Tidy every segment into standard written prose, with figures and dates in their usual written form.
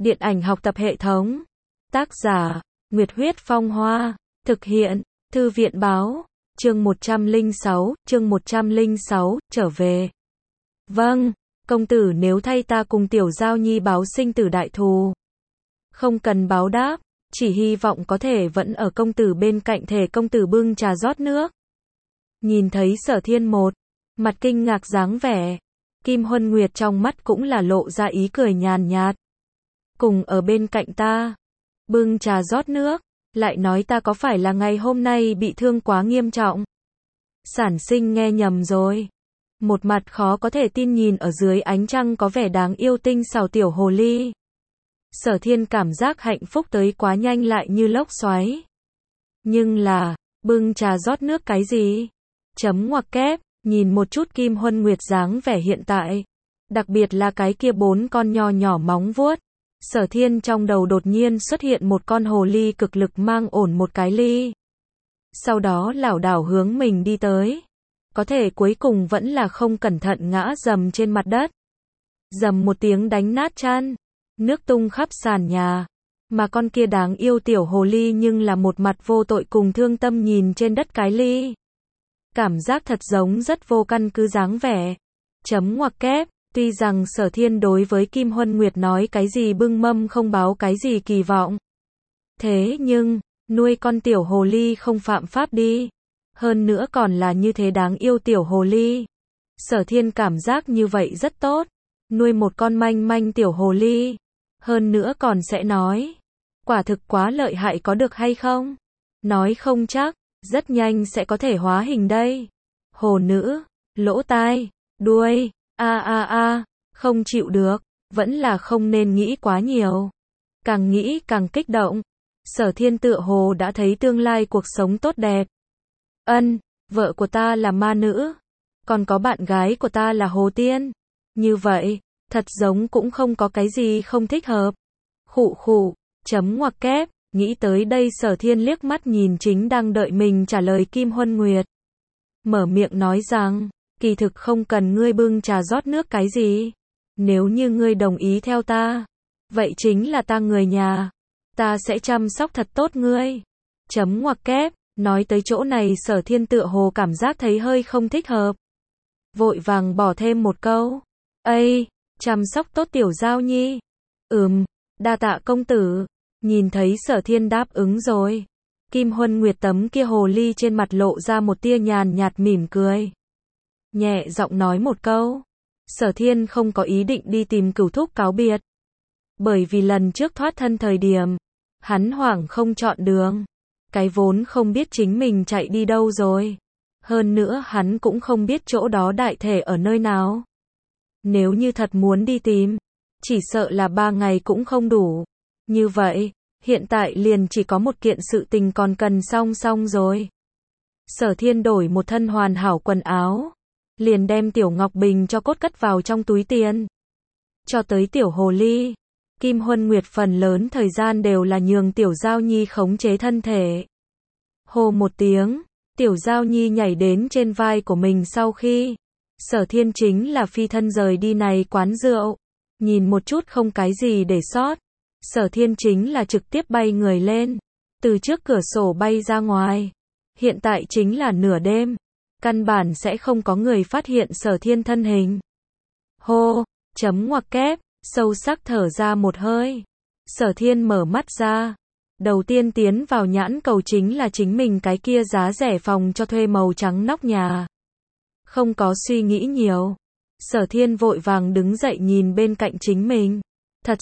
Điện ảnh học tập hệ thống. Tác giả, Nguyệt Huyết Phong Hoa. Thực hiện, Thư viện Báo. Chương 106, trở về. Vâng, công tử nếu thay ta cùng Tiểu Giao Nhi báo sinh tử đại thù. Không cần báo đáp, chỉ hy vọng có thể vẫn ở công tử bên cạnh thể công tử bưng trà rót nước. Nhìn thấy Sở Thiên một mặt kinh ngạc dáng vẻ, Kim Huân Nguyệt trong mắt cũng là lộ ra ý cười nhàn nhạt. Cùng ở bên cạnh ta, bưng trà rót nước, lại nói ta có phải là ngày hôm nay bị thương quá nghiêm trọng? Sản sinh nghe nhầm rồi. Một mặt khó có thể tin nhìn ở dưới ánh trăng có vẻ đáng yêu tinh xảo tiểu hồ ly. Sở Thiên cảm giác hạnh phúc tới quá nhanh lại như lốc xoáy. Nhưng là, bưng trà rót nước cái gì? Chấm ngoặc kép, nhìn một chút Kim Huân Nguyệt dáng vẻ hiện tại. Đặc biệt là cái kia 4 con nho nhỏ móng vuốt. Sở Thiên trong đầu đột nhiên xuất hiện một con hồ ly cực lực mang ổn một cái ly. Sau đó lảo đảo hướng mình đi tới. Có thể cuối cùng vẫn là không cẩn thận ngã dầm trên mặt đất. Dầm một tiếng đánh nát chăn. Nước tung khắp sàn nhà. Mà con kia đáng yêu tiểu hồ ly nhưng là một mặt vô tội cùng thương tâm nhìn trên đất cái ly. Cảm giác thật giống rất vô căn cứ dáng vẻ. Chấm ngoặc kép, tuy rằng Sở Thiên đối với Kim Huân Nguyệt nói cái gì bưng mâm không báo cái gì kỳ vọng. Thế nhưng, nuôi con tiểu hồ ly không phạm pháp đi. Hơn nữa còn là như thế đáng yêu tiểu hồ ly. Sở Thiên cảm giác như vậy rất tốt. Nuôi một con manh manh tiểu hồ ly. Hơn nữa còn sẽ nói. Quả thực quá lợi hại có được hay không? Nói không chắc, rất nhanh sẽ có thể hóa hình đây. Hồ nữ, lỗ tai, đuôi, không chịu được, vẫn là không nên nghĩ quá nhiều. Càng nghĩ càng kích động. Sở Thiên tựa hồ đã thấy tương lai cuộc sống tốt đẹp. Vợ của ta là ma nữ. Còn có bạn gái của ta là hồ tiên. Như vậy, thật giống cũng không có cái gì không thích hợp. Khụ, chấm ngoặc kép, nghĩ tới đây Sở Thiên liếc mắt nhìn chính đang đợi mình trả lời Kim Huân Nguyệt. Mở miệng nói rằng, kỳ thực không cần ngươi bưng trà rót nước cái gì. Nếu như ngươi đồng ý theo ta, vậy chính là ta người nhà. Ta sẽ chăm sóc thật tốt ngươi. Chấm ngoặc kép, nói tới chỗ này Sở Thiên tựa hồ cảm giác thấy hơi không thích hợp. Vội vàng bỏ thêm một câu. Chăm sóc tốt Tiểu Giao Nhi. Đa tạ công tử. Nhìn thấy Sở Thiên đáp ứng rồi. Kim Huân Nguyệt tấm kia hồ ly trên mặt lộ ra một tia nhàn nhạt mỉm cười. Nhẹ giọng nói một câu. Sở Thiên không có ý định đi tìm Cửu Thúc cáo biệt. Bởi vì lần trước thoát thân thời điểm, hắn hoảng không chọn đường. Cái vốn không biết chính mình chạy đi đâu rồi. Hơn nữa hắn cũng không biết chỗ đó đại thể ở nơi nào. Nếu như thật muốn đi tìm, chỉ sợ là 3 ngày cũng không đủ. Như vậy, hiện tại liền chỉ có một kiện sự tình còn cần xong rồi. Sở Thiên đổi một thân hoàn hảo quần áo. Liền đem Tiểu Ngọc Bình cho cốt cất vào trong túi tiền. Cho tới Tiểu Hồ Ly, Kim Huân Nguyệt phần lớn thời gian đều là nhường Tiểu Giao Nhi khống chế thân thể. Hô một tiếng, Tiểu Giao Nhi nhảy đến trên vai của mình sau khi Sở Thiên chính là phi thân rời đi này quán rượu. Nhìn một chút không cái gì để sót. Sở Thiên chính là trực tiếp bay người lên. Từ trước cửa sổ bay ra ngoài. Hiện tại chính là nửa đêm. Căn bản sẽ không có người phát hiện Sở Thiên thân hình. Hô, chấm ngoặc kép, sâu sắc thở ra một hơi. Sở Thiên mở mắt ra. Đầu tiên tiến vào nhãn cầu chính là chính mình cái kia giá rẻ phòng cho thuê màu trắng nóc nhà. Không có suy nghĩ nhiều. Sở Thiên vội vàng đứng dậy nhìn bên cạnh chính mình. Thật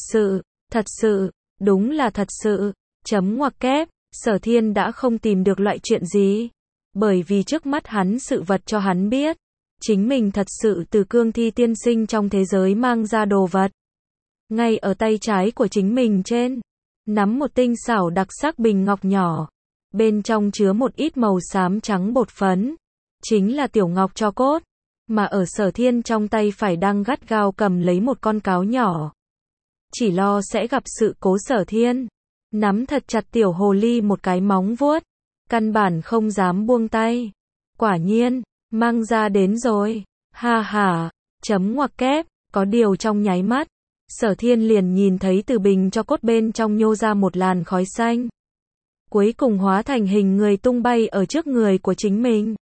sự, đúng là thật sự. Chấm ngoặc kép, Sở Thiên đã không tìm được loại chuyện gì. Bởi vì trước mắt hắn sự vật cho hắn biết. Chính mình thật sự từ Cương Thi tiên sinh trong thế giới mang ra đồ vật. Ngay ở tay trái của chính mình trên. Nắm một tinh xảo đặc sắc bình ngọc nhỏ. Bên trong chứa một ít màu xám trắng bột phấn. Chính là tiểu ngọc cho cốt. Mà ở Sở Thiên trong tay phải đang gắt gao cầm lấy một con cáo nhỏ. Chỉ lo sẽ gặp sự cố Sở Thiên. Nắm thật chặt tiểu hồ ly một cái móng vuốt. Căn bản không dám buông tay. Quả nhiên, mang ra đến rồi. Ha ha, chấm ngoặc kép, có điều trong nháy mắt. Sở Thiên liền nhìn thấy từ bình cho cốt bên trong nhô ra một làn khói xanh. Cuối cùng hóa thành hình người tung bay ở trước người của chính mình.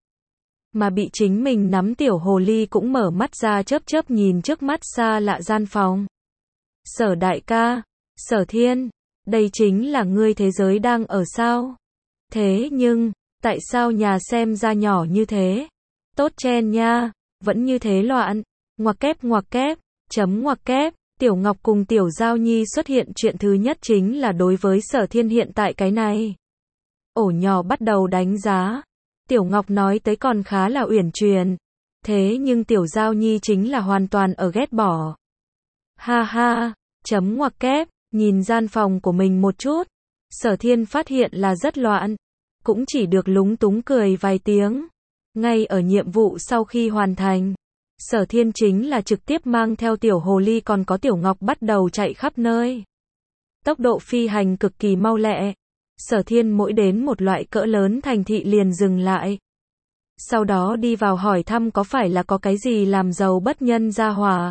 Mà bị chính mình nắm tiểu hồ ly cũng mở mắt ra chớp chớp nhìn trước mắt xa lạ gian phòng. Sở đại ca, Sở Thiên, đây chính là ngươi thế giới đang ở sao? Thế nhưng, tại sao nhà xem ra nhỏ như thế? Tốt chen nha, vẫn như thế loạn. Ngoặc kép, chấm ngoặc kép. Tiểu Ngọc cùng Tiểu Giao Nhi xuất hiện chuyện thứ nhất chính là đối với Sở Thiên hiện tại cái này. Ổ nhỏ bắt đầu đánh giá. Tiểu Ngọc nói tới còn khá là uyển chuyển. Thế nhưng Tiểu Giao Nhi chính là hoàn toàn ở ghét bỏ. Ha ha, chấm ngoặc kép, nhìn gian phòng của mình một chút. Sở Thiên phát hiện là rất loạn. Cũng chỉ được lúng túng cười vài tiếng. Ngay ở nhiệm vụ sau khi hoàn thành. Sở Thiên chính là trực tiếp mang theo tiểu hồ ly còn có Tiểu Ngọc bắt đầu chạy khắp nơi. Tốc độ phi hành cực kỳ mau lẹ. Sở Thiên mỗi đến một loại cỡ lớn thành thị liền dừng lại. Sau đó đi vào hỏi thăm có phải là có cái gì làm giàu bất nhân gia hỏa.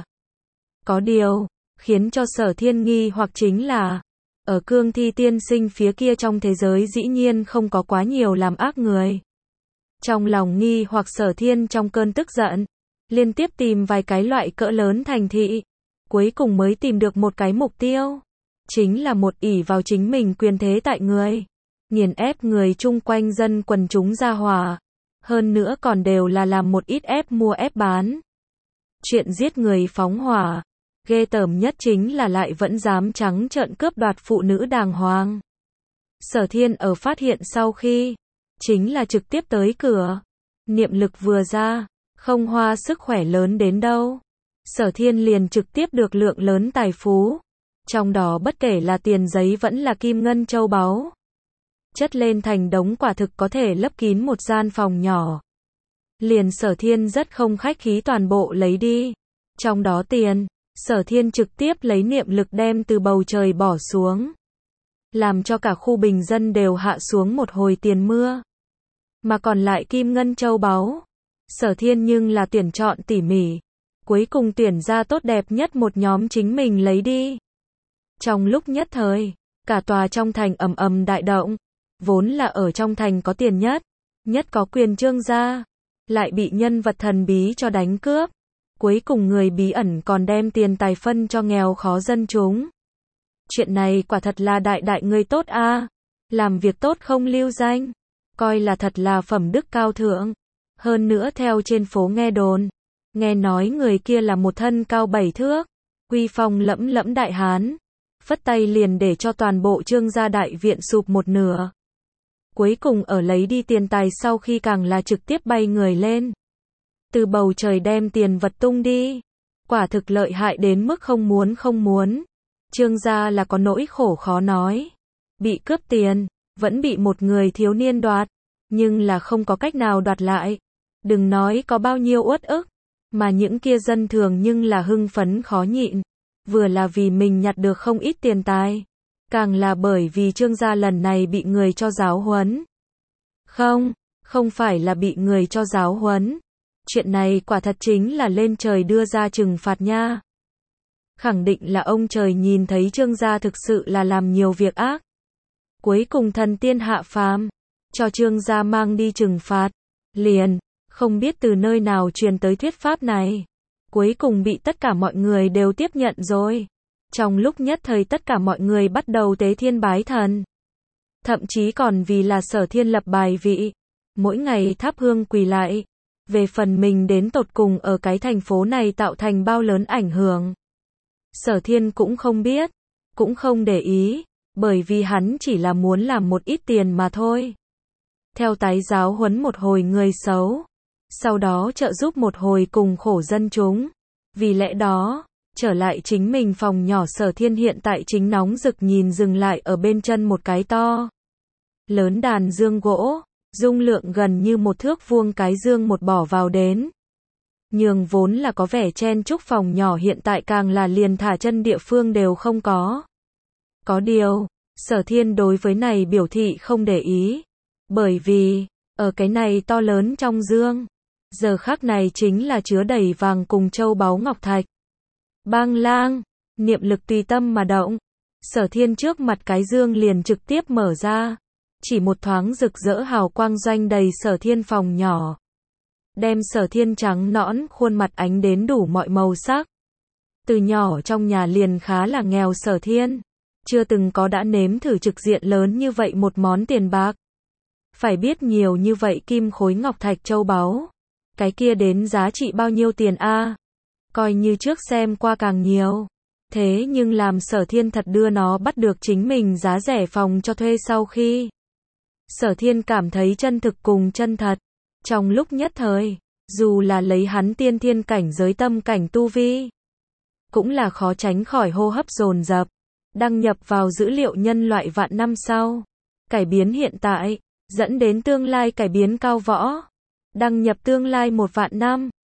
Có điều, khiến cho Sở Thiên nghi hoặc chính là, ở Cương Thi tiên sinh phía kia trong thế giới dĩ nhiên không có quá nhiều làm ác người. Trong lòng nghi hoặc Sở Thiên trong cơn tức giận, liên tiếp tìm vài cái loại cỡ lớn thành thị, cuối cùng mới tìm được một cái mục tiêu. Chính là một ỷ vào chính mình quyền thế tại người, nghiền ép người chung quanh dân quần chúng gia hỏa. Hơn nữa còn đều là làm một ít ép mua ép bán. Chuyện giết người phóng hỏa, ghê tởm nhất chính là lại vẫn dám trắng trợn cướp đoạt phụ nữ đàng hoàng. Sở Thiên ở phát hiện sau khi, chính là trực tiếp tới cửa. Niệm lực vừa ra, không hoa sức khỏe lớn đến đâu. Sở Thiên liền trực tiếp được lượng lớn tài phú. Trong đó bất kể là tiền giấy vẫn là kim ngân châu báu. Chất lên thành đống quả thực có thể lấp kín một gian phòng nhỏ. Liền Sở Thiên rất không khách khí toàn bộ lấy đi. Trong đó tiền, Sở Thiên trực tiếp lấy niệm lực đem từ bầu trời bỏ xuống. Làm cho cả khu bình dân đều hạ xuống một hồi tiền mưa. Mà còn lại kim ngân châu báu, Sở Thiên nhưng là tuyển chọn tỉ mỉ. Cuối cùng tuyển ra tốt đẹp nhất một nhóm chính mình lấy đi. Trong lúc nhất thời, cả tòa trong thành ầm ầm đại động. Vốn là ở trong thành có tiền nhất có quyền Trương gia, lại bị nhân vật thần bí cho đánh cướp. Cuối cùng người bí ẩn còn đem tiền tài phân cho nghèo khó dân chúng. Chuyện này quả thật là đại người tốt a, làm việc tốt không lưu danh, coi là thật là phẩm đức cao thượng. Hơn nữa theo trên phố nghe đồn, nghe nói người kia là một thân cao 7 thước, uy phong lẫm lẫm đại hán, phất tay liền để cho toàn bộ Trương gia đại viện sụp một nửa. Cuối cùng ở lấy đi tiền tài sau khi càng là trực tiếp bay người lên. Từ bầu trời đem tiền vật tung đi. Quả thực lợi hại đến mức không muốn. Trương gia là có nỗi khổ khó nói. Bị cướp tiền, vẫn bị một người thiếu niên đoạt. Nhưng là không có cách nào đoạt lại. Đừng nói có bao nhiêu uất ức. Mà những kia dân thường nhưng là hưng phấn khó nhịn. Vừa là vì mình nhặt được không ít tiền tài. Càng là bởi vì Trương gia lần này bị người cho giáo huấn. Không phải là bị người cho giáo huấn. Chuyện này quả thật chính là lên trời đưa ra trừng phạt nha. Khẳng định là ông trời nhìn thấy Trương gia thực sự là làm nhiều việc ác. Cuối cùng thần tiên hạ phàm, cho Trương gia mang đi trừng phạt. Liền, không biết từ nơi nào truyền tới thuyết pháp này. Cuối cùng bị tất cả mọi người đều tiếp nhận rồi. Trong lúc nhất thời tất cả mọi người bắt đầu tế thiên bái thần. Thậm chí còn vì là Sở Thiên lập bài vị. Mỗi ngày thắp hương quỳ lại. Về phần mình đến tột cùng ở cái thành phố này tạo thành bao lớn ảnh hưởng. Sở Thiên cũng không biết. Cũng không để ý. Bởi vì hắn chỉ là muốn làm một ít tiền mà thôi. Theo tái giáo huấn một hồi người xấu. Sau đó trợ giúp một hồi cùng khổ dân chúng. Vì lẽ đó, trở lại chính mình phòng nhỏ Sở Thiên hiện tại chính nóng rực nhìn dừng lại ở bên chân một cái to lớn đàn dương gỗ, dung lượng gần như 1 thước vuông cái dương một bỏ vào đến. Nhường vốn là có vẻ chen chúc phòng nhỏ hiện tại càng là liền thả chân địa phương đều không có. Có điều, Sở Thiên đối với này biểu thị không để ý. Bởi vì, ở cái này to lớn trong dương, giờ khắc này chính là chứa đầy vàng cùng châu báu ngọc thạch. Bang lang, Niệm lực tùy tâm mà động. Sở Thiên trước mặt cái dương liền trực tiếp mở ra. Chỉ một thoáng rực rỡ hào quang doanh đầy Sở Thiên phòng nhỏ. Đem Sở Thiên trắng nõn khuôn mặt ánh đến đủ mọi màu sắc. Từ nhỏ trong nhà liền khá là nghèo Sở Thiên. Chưa từng có đã nếm thử trực diện lớn như vậy một món tiền bạc. Phải biết nhiều như vậy kim khối ngọc thạch châu báu. Cái kia đến giá trị bao nhiêu tiền a? Coi như trước xem qua càng nhiều. Thế nhưng làm Sở Thiên thật đưa nó bắt được chính mình giá rẻ phòng cho thuê sau khi. Sở Thiên cảm thấy chân thực cùng chân thật. Trong lúc nhất thời, dù là lấy hắn tiên thiên cảnh giới tâm cảnh tu vi, cũng là khó tránh khỏi hô hấp dồn dập. Đăng nhập vào dữ liệu nhân loại vạn năm sau. Cải biến hiện tại, dẫn đến tương lai cải biến cao võ. Đăng nhập tương lai 1 vạn năm.